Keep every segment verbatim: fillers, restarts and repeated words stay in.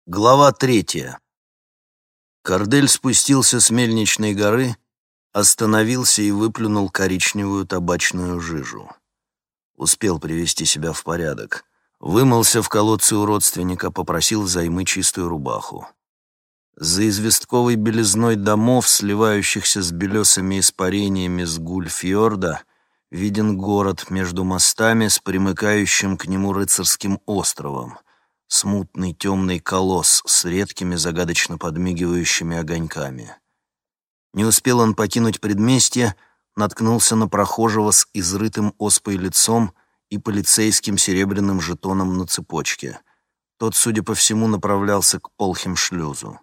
Глава третья. Кардель спустился с мельничной горы, остановился и выплюнул коричневую табачную жижу. Успел привести себя в порядок. Вымылся в колодце у родственника, попросил взаймы чистую рубаху. За известковой белизной домов, сливающихся с белесыми испарениями с Гульфьорда, виден город между мостами с примыкающим к нему рыцарским островом, смутный темный колосс с редкими загадочно подмигивающими огоньками. Не успел он покинуть предместье, наткнулся на прохожего с изрытым оспой лицом и полицейским серебряным жетоном на цепочке. Тот, судя по всему, направлялся к Полхемшлюзу.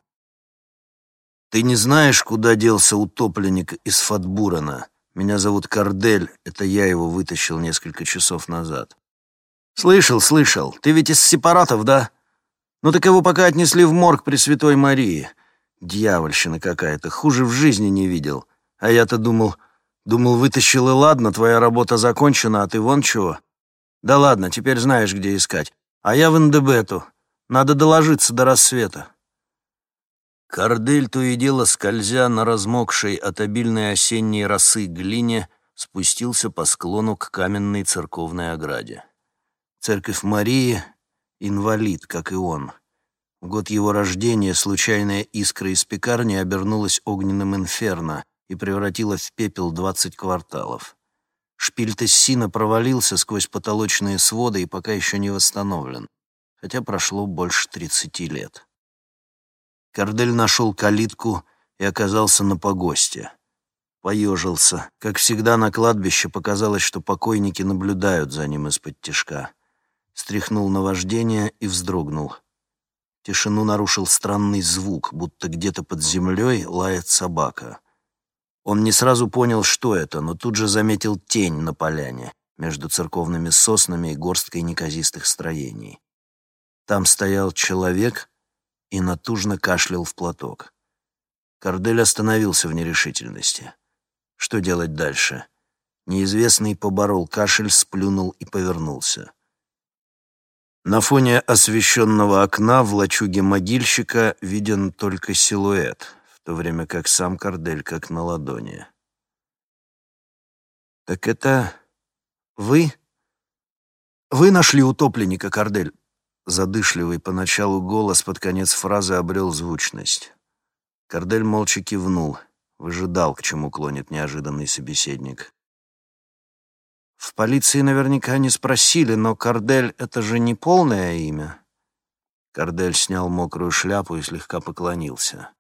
«Ты не знаешь, куда делся утопленник из Фатбурена? Меня зовут Кардель, это я его вытащил несколько часов назад». «Слышал, слышал. Ты ведь из сепаратов, да? Ну так его пока отнесли в морг Пресвятой Марии. Дьявольщина какая-то, хуже в жизни не видел. А я-то думал, думал, вытащил и ладно, твоя работа закончена, а ты вон чего. Да ладно, теперь знаешь, где искать. А я в Эндебету. Надо доложиться до рассвета». Кардель, то и дело скользя на размокшей от обильной осенней росы глине, спустился по склону к каменной церковной ограде. Церковь Марии — инвалид, как и он. В год его рождения случайная искра из пекарни обернулась огненным инферно и превратила в пепел двадцать кварталов. Шпиль Тессина провалился сквозь потолочные своды и пока еще не восстановлен, хотя прошло больше тридцати лет. Кардель нашел калитку и оказался на погосте. Поежился. Как всегда на кладбище показалось, что покойники наблюдают за ним из-под тишка. Стряхнул наваждение и вздрогнул. Тишину нарушил странный звук, будто где-то под землей лает собака. Он не сразу понял, что это, но тут же заметил тень на поляне между церковными соснами и горсткой неказистых строений. Там стоял человек и натужно кашлял в платок. Кардель остановился в нерешительности. Что делать дальше? Неизвестный поборол кашель, сплюнул и повернулся. На фоне освещенного окна в лачуге могильщика виден только силуэт, в то время как сам Кардель как на ладони. «Так это вы? Вы нашли утопленника, Кардель?» Задышливый поначалу голос под конец фразы обрел звучность. Кардель молча кивнул, выжидал, к чему клонит неожиданный собеседник. «В полиции наверняка не спросили, но Кардель — это же не полное имя?» Кардель снял мокрую шляпу и слегка поклонился.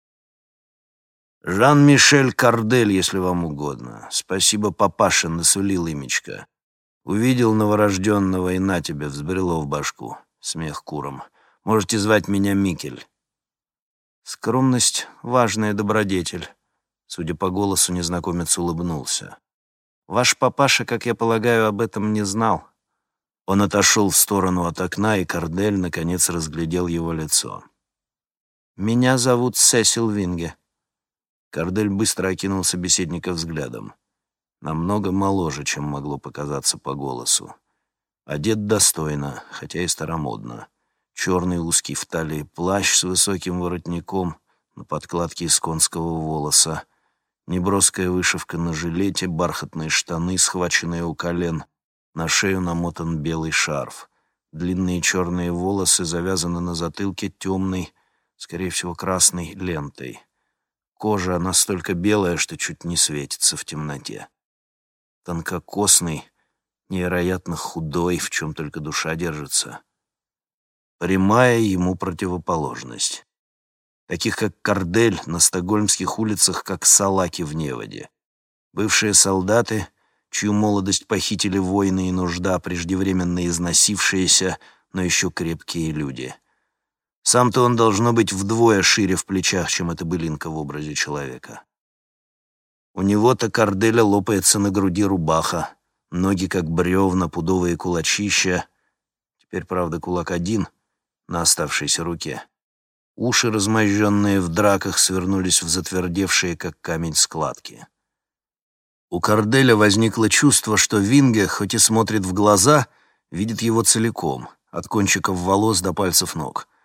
«Жан-Мишель Кардель, если вам угодно. Спасибо, папаша насулил имечко. Увидел новорожденного, и на тебе взбрело в башку». Смех куром. «Можете звать меня Микель». «Скромность — важная добродетель». Судя по голосу, незнакомец улыбнулся. «Ваш папаша, как я полагаю, об этом не знал». Он отошел в сторону от окна, и Кардель, наконец, разглядел его лицо. «Меня зовут Сесил Винге». Кардель быстро окинул собеседника взглядом. Намного моложе, чем могло показаться по голосу. Одет достойно, хотя и старомодно. Черный узкий в талии плащ с высоким воротником на подкладке из конского волоса, неброская вышивка на жилете, бархатные штаны, схваченные у колен, на шею намотан белый шарф. Длинные черные волосы завязаны на затылке темной, скорее всего, красной лентой. Кожа настолько белая, что чуть не светится в темноте. Тонкокосный, невероятно худой, в чем только душа держится. Прямая ему противоположность. Таких, как Кардель, на стокгольмских улицах, как салаки в неводе. Бывшие солдаты, чью молодость похитили войны и нужда, преждевременно износившиеся, но еще крепкие люди. Сам-то он должно быть вдвое шире в плечах, чем эта былинка в образе человека. У него-то Карделя лопается на груди рубаха, ноги как бревна, пудовые кулачища. Теперь, правда, кулак один на оставшейся руке. Уши, размозженные в драках, свернулись в затвердевшие, как камень, складки. У Карделя возникло чувство, что Винге, хоть и смотрит в глаза, видит его целиком, от кончиков волос до пальцев ног.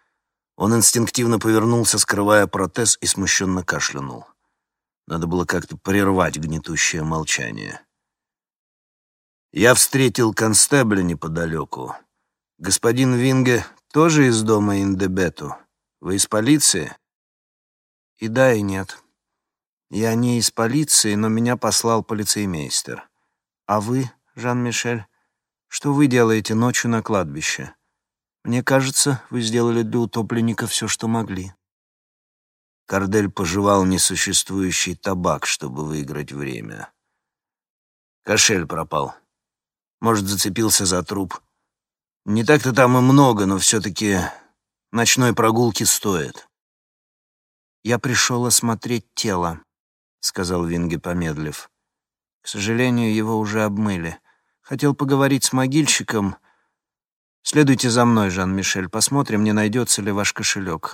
Он инстинктивно повернулся, скрывая протез, и смущенно кашлянул. Надо было как-то прервать гнетущее молчание. «Я встретил констебля неподалеку. Господин Винге тоже из дома Индебету? Вы из полиции?» «И да, и нет. Я не из полиции, но меня послал полицеймейстер. А вы, Жан-Мишель, что вы делаете ночью на кладбище? Мне кажется, вы сделали для утопленника все, что могли». Кардель пожевал несуществующий табак, чтобы выиграть время. Кошель пропал. Может, зацепился за труп. Не так-то там и много, но все-таки ночной прогулки стоит. «Я пришел осмотреть тело», — сказал Винге, помедлив. «К сожалению, его уже обмыли. Хотел поговорить с могильщиком. Следуйте за мной, Жан-Мишель, посмотрим, не найдется ли ваш кошелек».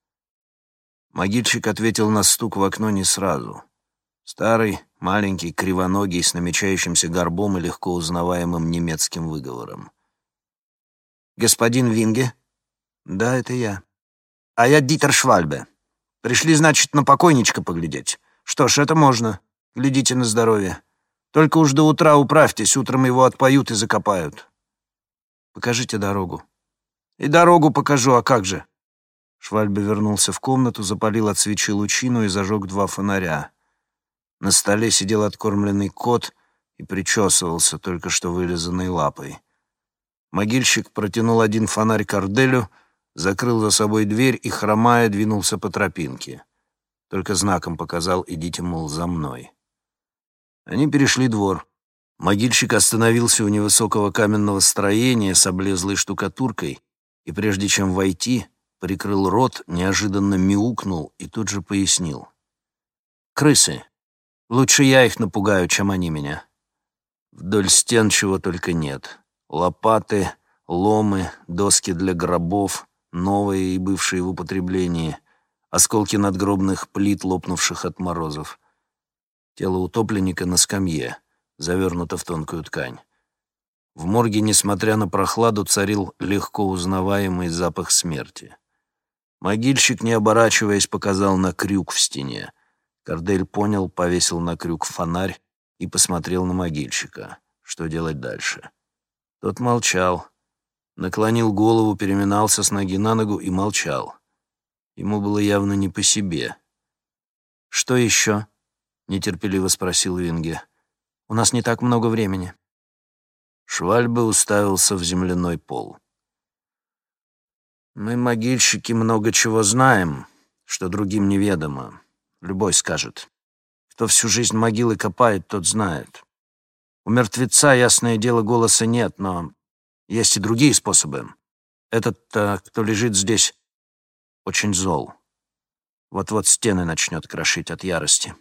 Могильщик ответил на стук в окно не сразу. Старый, маленький, кривоногий, с намечающимся горбом и легко узнаваемым немецким выговором. «Господин Винге?» «Да, это я». «А я Дитер Швальбе. Пришли, значит, на покойничка поглядеть. Что ж, это можно. Глядите на здоровье. Только уж до утра управьтесь, утром его отпоют и закопают». «Покажите дорогу». «И дорогу покажу, а как же?» Швальбе вернулся в комнату, запалил от свечи лучину и зажег два фонаря. На столе сидел откормленный кот и причесывался только что вылизанной лапой. Могильщик протянул один фонарь Карделю, закрыл за собой дверь и, хромая, двинулся по тропинке. Только знаком показал: «Идите, мол, за мной». Они перешли двор. Могильщик остановился у невысокого каменного строения с облезлой штукатуркой и, прежде чем войти, прикрыл рот, неожиданно мяукнул и тут же пояснил. «Крысы. Лучше я их напугаю, чем они меня». Вдоль стен чего только нет. Лопаты, ломы, доски для гробов, новые и бывшие в употреблении, осколки надгробных плит, лопнувших от морозов. Тело утопленника на скамье, завернуто в тонкую ткань. В морге, несмотря на прохладу, царил легко узнаваемый запах смерти. Могильщик, не оборачиваясь, показал на крюк в стене. Кардель понял, повесил на крюк фонарь и посмотрел на могильщика. Что делать дальше? Тот молчал. Наклонил голову, переминался с ноги на ногу и молчал. Ему было явно не по себе. «Что еще?» — нетерпеливо спросил Винге. «У нас не так много времени». Швальбе уставился в земляной пол. «Мы, могильщики, много чего знаем, что другим неведомо. Любой скажет. Кто всю жизнь могилы копает, тот знает. У мертвеца, ясное дело, голоса нет, но есть и другие способы. Этот, кто лежит здесь, очень зол. Вот-вот стены начнет крошить от ярости».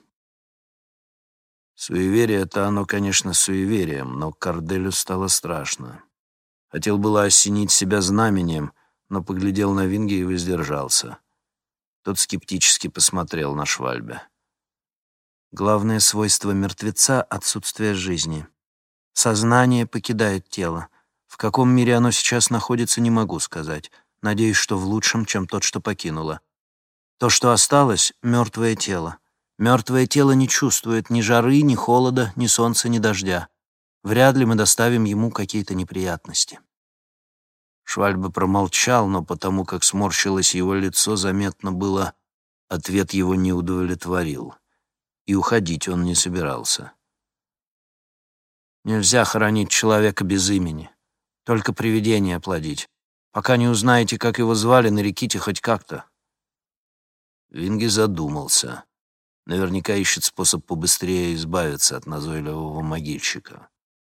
Суеверие — это оно, конечно, суеверием, но Карделю стало страшно. Хотел было осенить себя знаменем, но поглядел на Винге и воздержался. Тот скептически посмотрел на Швальбе. «Главное свойство мертвеца — отсутствие жизни. Сознание покидает тело. В каком мире оно сейчас находится, не могу сказать. Надеюсь, что в лучшем, чем тот, что покинуло. То, что осталось — мертвое тело. Мертвое тело не чувствует ни жары, ни холода, ни солнца, ни дождя. Вряд ли мы доставим ему какие-то неприятности». Швальбе промолчал, но потому как сморщилось его лицо, заметно было, ответ его не удовлетворил. И уходить он не собирался. «Нельзя хоронить человека без имени. Только привидение плодить. Пока не узнаете, как его звали, нареките хоть как-то». Винге задумался. Наверняка ищет способ побыстрее избавиться от назойливого могильщика.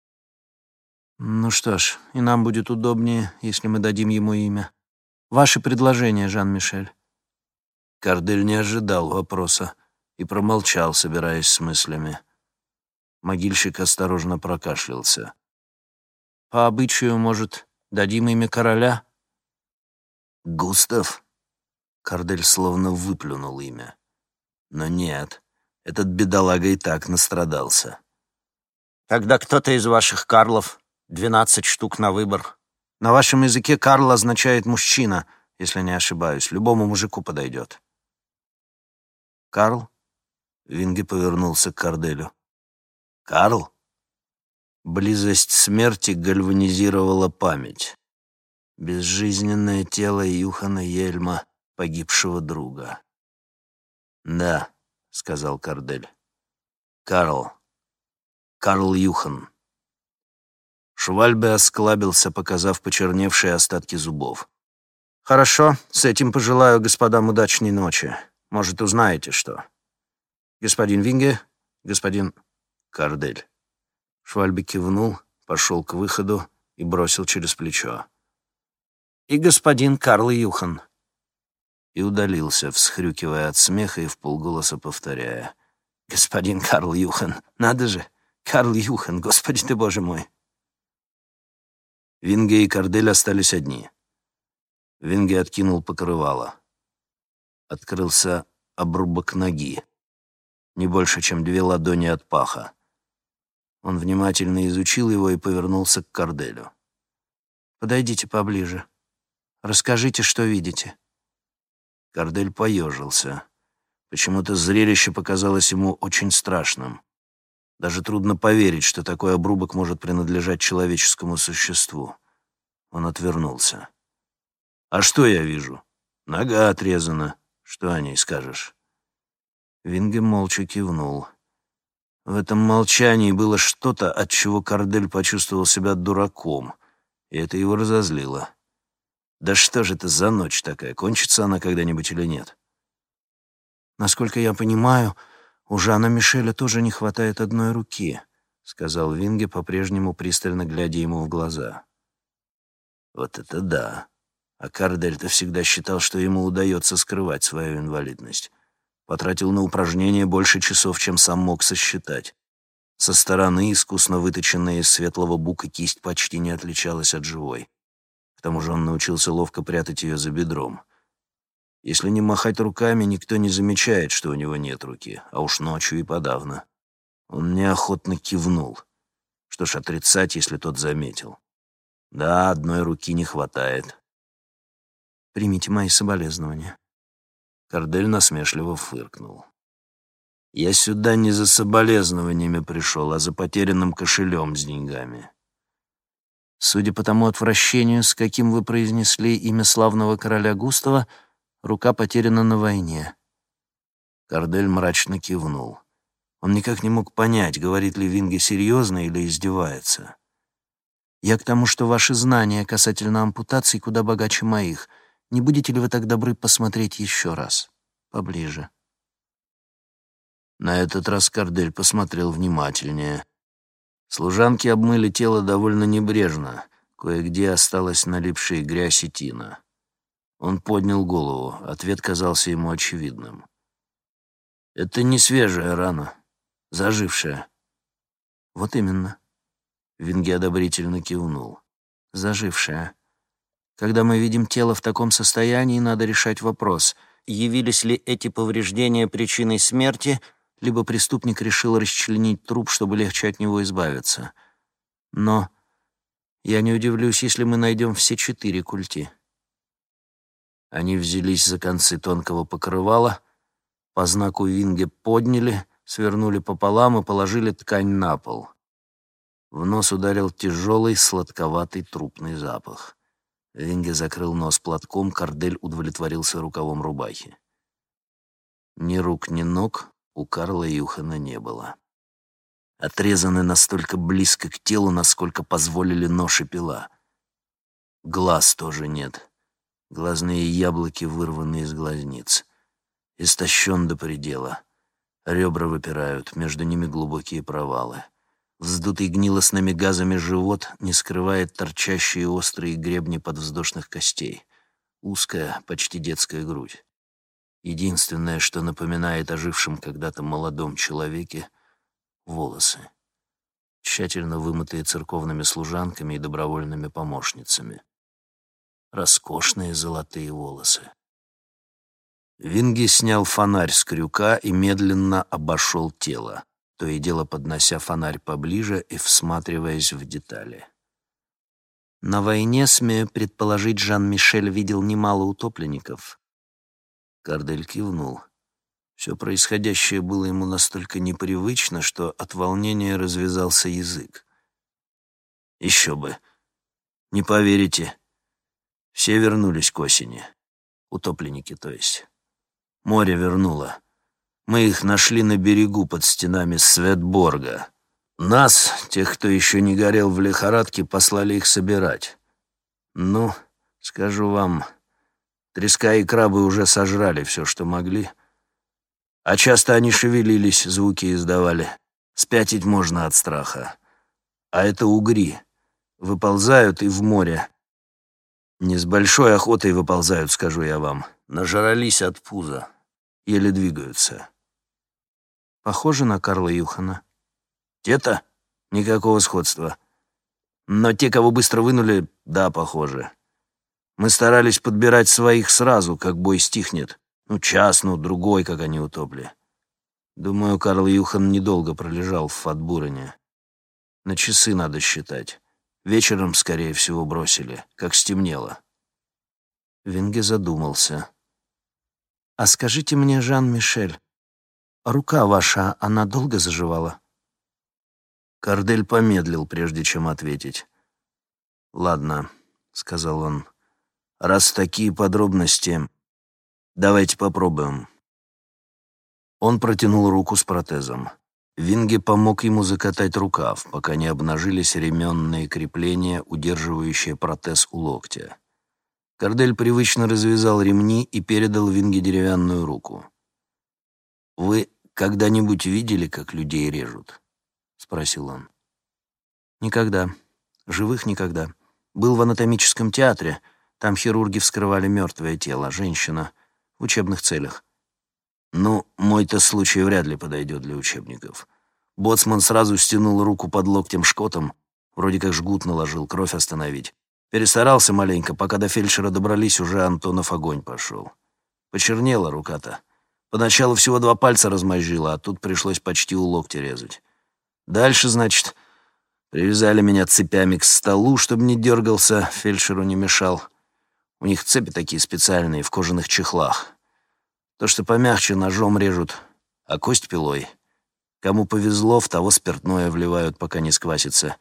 «Ну что ж, и нам будет удобнее, если мы дадим ему имя. Ваше предложение, Жан-Мишель». Кардель не ожидал вопроса и промолчал, собираясь с мыслями. Могильщик осторожно прокашлялся. «По обычаю, может, дадим имя короля?» «Густав?» Кардель словно выплюнул имя. Но нет, этот бедолага и так настрадался. «Тогда кто-то из ваших Карлов, двенадцать штук на выбор. На вашем языке Карл означает «мужчина», если не ошибаюсь. Любому мужику подойдет». «Карл?» — Винге повернулся к Карделю. «Карл?» Близость смерти гальванизировала память. Безжизненное тело Юхана Ельма, погибшего друга. «Да», — сказал Кардель. «Карл. Карл Юхан». Швальбе осклабился, показав почерневшие остатки зубов. «Хорошо, с этим пожелаю господам удачной ночи. Может, узнаете что. Господин Винге, господин Кардель». Швальбе кивнул, пошел к выходу и бросил через плечо. «И господин Карл Юхан». И удалился, всхрюкивая от смеха и вполголоса повторяя: «Господин Карл Юхан, надо же! Карл Юхан, господи ты, боже мой!» Винге и Кардель остались одни. Винге откинул покрывало. Открылся обрубок ноги, не больше, чем две ладони от паха. Он внимательно изучил его и повернулся к Карделю. «Подойдите поближе. Расскажите, что видите». Кардель поежился. Почему-то зрелище показалось ему очень страшным. Даже трудно поверить, что такой обрубок может принадлежать человеческому существу. Он отвернулся. «А что я вижу? Нога отрезана. Что о ней скажешь?» Винге молча кивнул. В этом молчании было что-то, от чего Кардель почувствовал себя дураком, и это его разозлило. Да что же это за ночь такая? Кончится она когда-нибудь или нет? «Насколько я понимаю, у Жана Мишеля тоже не хватает одной руки», — сказал Винге, по-прежнему пристально глядя ему в глаза. «Вот это да! А Кардель-то всегда считал, что ему удается скрывать свою инвалидность. Потратил на упражнения больше часов, чем сам мог сосчитать. Со стороны, искусно выточенная из светлого бука кисть почти не отличалась от живой. К тому же он научился ловко прятать ее за бедром. Если не махать руками, никто не замечает, что у него нет руки, а уж ночью и подавно». Он неохотно кивнул. Что ж, отрицать, если тот заметил. Да, одной руки не хватает. «Примите мои соболезнования». Кардель насмешливо фыркнул. «Я сюда не за соболезнованиями пришел, а за потерянным кошелем с деньгами. Судя по тому отвращению, с каким вы произнесли имя славного короля Густава, рука потеряна на войне». Кардель мрачно кивнул. Он никак не мог понять, говорит ли Винге серьезно или издевается. «Я к тому, что ваши знания касательно ампутаций куда богаче моих. Не будете ли вы так добры посмотреть еще раз? Поближе». На этот раз Кардель посмотрел внимательнее. Служанки обмыли тело довольно небрежно. Кое-где осталась налипшая грязь и тина. Он поднял голову. Ответ казался ему очевидным. «Это не свежая рана. Зажившая». «Вот именно». Винге одобрительно кивнул. «Зажившая. Когда мы видим тело в таком состоянии, надо решать вопрос, явились ли эти повреждения причиной смерти, либо преступник решил расчленить труп, чтобы легче от него избавиться. Но я не удивлюсь, если мы найдем все четыре культи». Они взялись за концы тонкого покрывала, по знаку Винге подняли, свернули пополам и положили ткань на пол. В нос ударил тяжелый, сладковатый трупный запах. Винге закрыл нос платком, Кардель удовлетворился рукавом рубахи. Ни рук, ни ног у Карла Юхана не было. Отрезаны настолько близко к телу, насколько позволили нож и пила. Глаз тоже нет. Глазные яблоки вырваны из глазниц. Истощен до предела. Ребра выпирают, между ними глубокие провалы. Вздутый гнилостными газами живот не скрывает торчащие острые гребни подвздошных костей. Узкая, почти детская грудь. Единственное, что напоминает о жившем когда-то молодом человеке — волосы. Тщательно вымытые церковными служанками и добровольными помощницами. Роскошные золотые волосы. Винге снял фонарь с крюка и медленно обошел тело, то и дело поднося фонарь поближе и всматриваясь в детали. На войне, смею предположить, Жан-Мишель видел немало утопленников. Кардель кивнул. Все происходящее было ему настолько непривычно, что от волнения развязался язык. Еще бы. Не поверите. Все вернулись к осени. Утопленники, то есть. Море вернуло. Мы их нашли на берегу под стенами Светборга. Нас, тех, кто еще не горел в лихорадке, послали их собирать. Ну, скажу вам, треска и крабы уже сожрали все, что могли. А часто они шевелились, звуки издавали. Спятить можно от страха. А это угри. Выползают и в море. Не с большой охотой выползают, скажу я вам. Нажрались от пуза. Еле двигаются. Похоже на Карла Юхана. Те-то? Никакого сходства. Но те, кого быстро вынули, да, похоже. Мы старались подбирать своих сразу, как бой стихнет. Ну, час, ну, другой, как они утопли. Думаю, Карл Юхан недолго пролежал в Фатбурене. На часы надо считать. Вечером, скорее всего, бросили, как стемнело. Винге задумался. «А скажите мне, Жан-Мишель, рука ваша, она долго заживала?» Кардель помедлил, прежде чем ответить. «Ладно», — сказал он, — «раз такие подробности, давайте попробуем». Он протянул руку с протезом. Винге помог ему закатать рукав, пока не обнажились ременные крепления, удерживающие протез у локтя. Кардель привычно развязал ремни и передал Винге деревянную руку. «Вы когда-нибудь видели, как людей режут?» — спросил он. «Никогда. Живых никогда. Был в анатомическом театре. Там хирурги вскрывали мертвое тело, женщина, в учебных целях. Ну, мой-то случай вряд ли подойдет для учебников. Боцман сразу стянул руку под локтем шкотом, вроде как жгут наложил, кровь остановить. Перестарался маленько, пока до фельдшера добрались, уже Антонов огонь пошел. Почернела рука-то. Поначалу всего два пальца размозжила, а тут пришлось почти у локтя резать. Дальше, значит, привязали меня цепями к столу, чтобы не дергался, фельдшеру не мешал. У них цепи такие специальные, в кожаных чехлах. То, что помягче, ножом режут, а кость пилой. Кому повезло, в того спиртное вливают, пока не сквасится.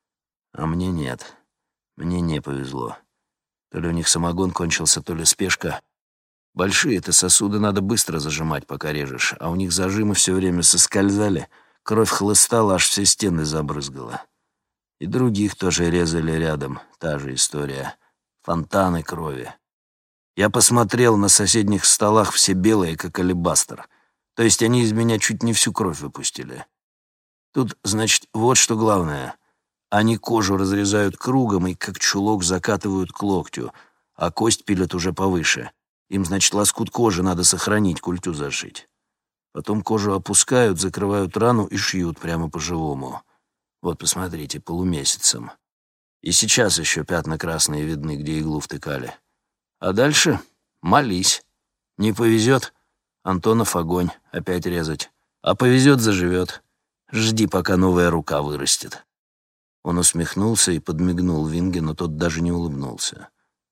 А мне нет. Мне не повезло. То ли у них самогон кончился, то ли спешка. Большие-то сосуды надо быстро зажимать, пока режешь, а у них зажимы все время соскользали, кровь хлыстала, аж все стены забрызгала. И других тоже резали рядом, та же история. Фонтаны крови. Я посмотрел, на соседних столах все белые, как алебастр. То есть они из меня чуть не всю кровь выпустили. Тут, значит, вот что главное. Они кожу разрезают кругом и как чулок закатывают к локтю, а кость пилят уже повыше. Им, значит, лоскут кожи надо сохранить, культю зашить. Потом кожу опускают, закрывают рану и шьют прямо по-живому. Вот, посмотрите, полумесяцем. И сейчас еще пятна красные видны, где иглу втыкали. А дальше молись. Не повезет — Антонов огонь, опять резать. А повезет — заживет. Жди, пока новая рука вырастет. Он усмехнулся и подмигнул Винге, но тот даже не улыбнулся.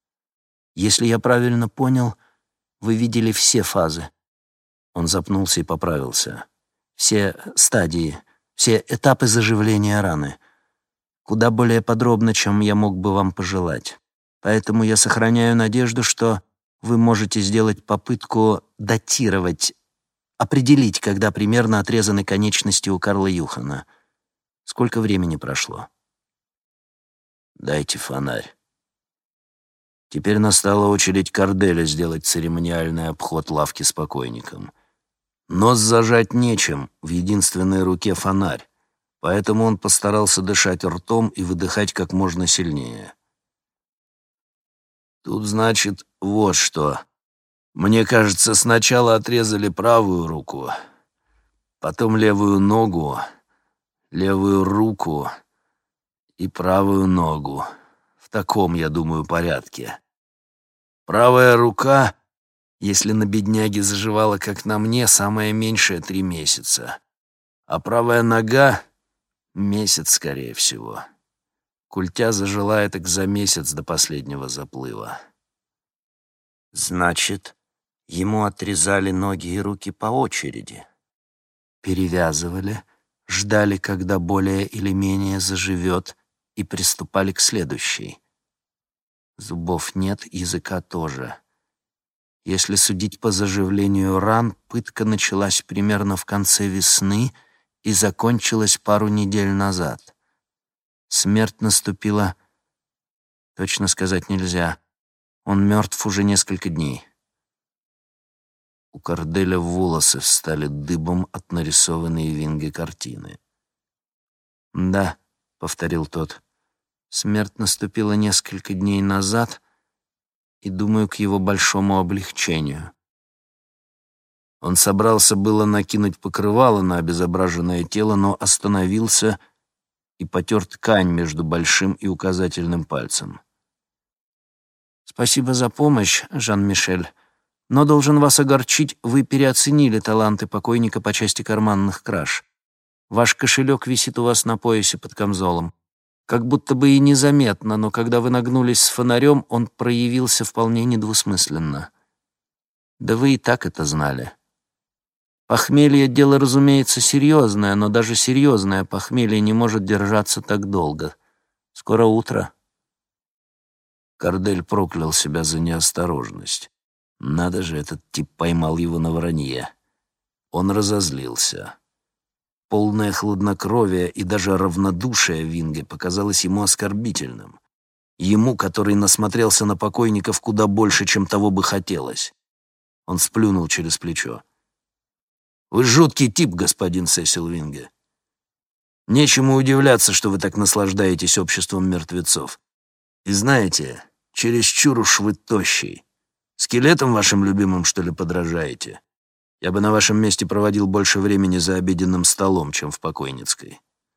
«Если я правильно понял, вы видели все фазы». Он запнулся и поправился. «Все стадии, все этапы заживления раны. Куда более подробно, чем я мог бы вам пожелать. Поэтому я сохраняю надежду, что вы можете сделать попытку датировать, определить, когда примерно отрезаны конечности у Карла Юхана. Сколько времени прошло?» «Дайте фонарь». Теперь настала очередь Карделя сделать церемониальный обход лавки с покойником. Нос зажать нечем, в единственной руке фонарь, поэтому он постарался дышать ртом и выдыхать как можно сильнее. «Тут, значит, вот что. Мне кажется, сначала отрезали правую руку, потом левую ногу, левую руку и правую ногу. В таком, я думаю, порядке. Правая рука, если на бедняге заживала, как на мне, самое меньшее три месяца. А правая нога — месяц, скорее всего. Культя зажила так за месяц до последнего заплыва. Значит, ему отрезали ноги и руки по очереди. Перевязывали, ждали, когда более или менее заживет, и приступали к следующей. Зубов нет, языка тоже. Если судить по заживлению ран, пытка началась примерно в конце весны и закончилась пару недель назад. Смерть наступила, точно сказать нельзя. Он мертв уже несколько дней. У Корделя волосы встали дыбом от нарисованной Винге картины. «Да», — повторил тот, — «смерть наступила несколько дней назад, и, думаю, к его большому облегчению». Он собрался было накинуть покрывало на обезображенное тело, но остановился и потер ткань между большим и указательным пальцем. «Спасибо за помощь, Жан-Мишель, но, должен вас огорчить, вы переоценили таланты покойника по части карманных краж. Ваш кошелек висит у вас на поясе под камзолом. Как будто бы и незаметно, но когда вы нагнулись с фонарем, он проявился вполне недвусмысленно. Да вы и так это знали. Похмелье — дело, разумеется, серьезное, но даже серьезное похмелье не может держаться так долго. Скоро утро». Кордель проклял себя за неосторожность. Надо же, этот тип поймал его на вранье. Он разозлился. Полное хладнокровие и даже равнодушие Винге показалось ему оскорбительным. Ему, который насмотрелся на покойников куда больше, чем того бы хотелось. Он сплюнул через плечо. «Вы жуткий тип, господин Сесил Винге. Нечему удивляться, что вы так наслаждаетесь обществом мертвецов. И знаете, чересчур уж вы тощий. Скелетом вашим любимым, что ли, подражаете? Я бы на вашем месте проводил больше времени за обеденным столом, чем в покойницкой».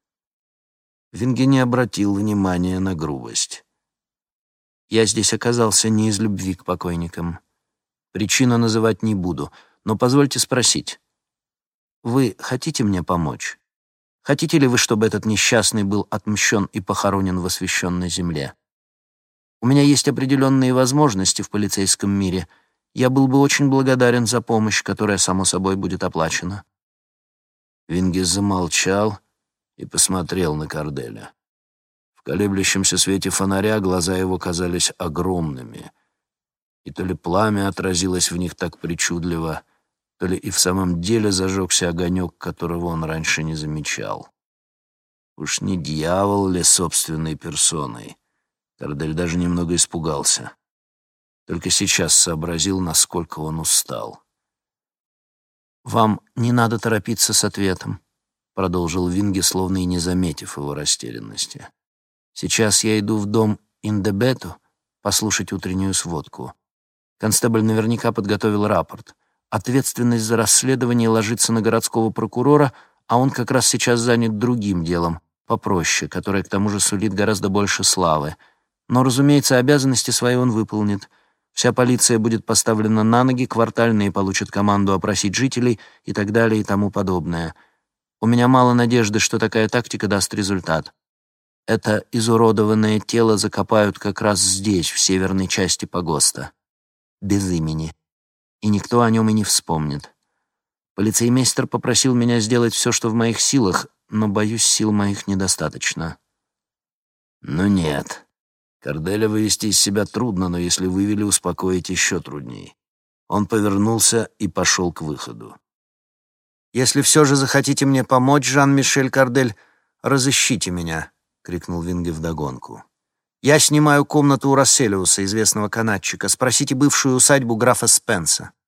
Винге не обратил внимания на грубость. «Я здесь оказался не из любви к покойникам. Причину называть не буду, но позвольте спросить. Вы хотите мне помочь? Хотите ли вы, чтобы этот несчастный был отмщен и похоронен в освященной земле? У меня есть определенные возможности в полицейском мире. Я был бы очень благодарен за помощь, которая, само собой, будет оплачена». Винге замолчал и посмотрел на Корделя. В колеблющемся свете фонаря глаза его казались огромными, и то ли пламя отразилось в них так причудливо, то ли и в самом деле зажегся огонек, которого он раньше не замечал. Уж не дьявол ли собственной персоной? Кордель даже немного испугался. Только сейчас сообразил, насколько он устал. «Вам не надо торопиться с ответом», — продолжил Винге, словно и не заметив его растерянности. «Сейчас я иду в дом Индебету послушать утреннюю сводку. Констебль наверняка подготовил рапорт. Ответственность за расследование ложится на городского прокурора, а он как раз сейчас занят другим делом, попроще, которое к тому же сулит гораздо больше славы. Но, разумеется, обязанности свои он выполнит. Вся полиция будет поставлена на ноги, квартальные получат команду опросить жителей и так далее и тому подобное. У меня мало надежды, что такая тактика даст результат. Это изуродованное тело закопают как раз здесь, в северной части погоста. Без имени. И никто о нем и не вспомнит. Полицеймейстер попросил меня сделать все, что в моих силах, но, боюсь, сил моих недостаточно». «Ну нет. Корделя вывести из себя трудно, но если вывели, успокоить еще трудней». Он повернулся и пошел к выходу. «Если все же захотите мне помочь, Жан-Мишель Кордель, разыщите меня», — крикнул Винге вдогонку. «Я снимаю комнату у Расселиуса, известного канатчика. Спросите бывшую усадьбу графа Спенса».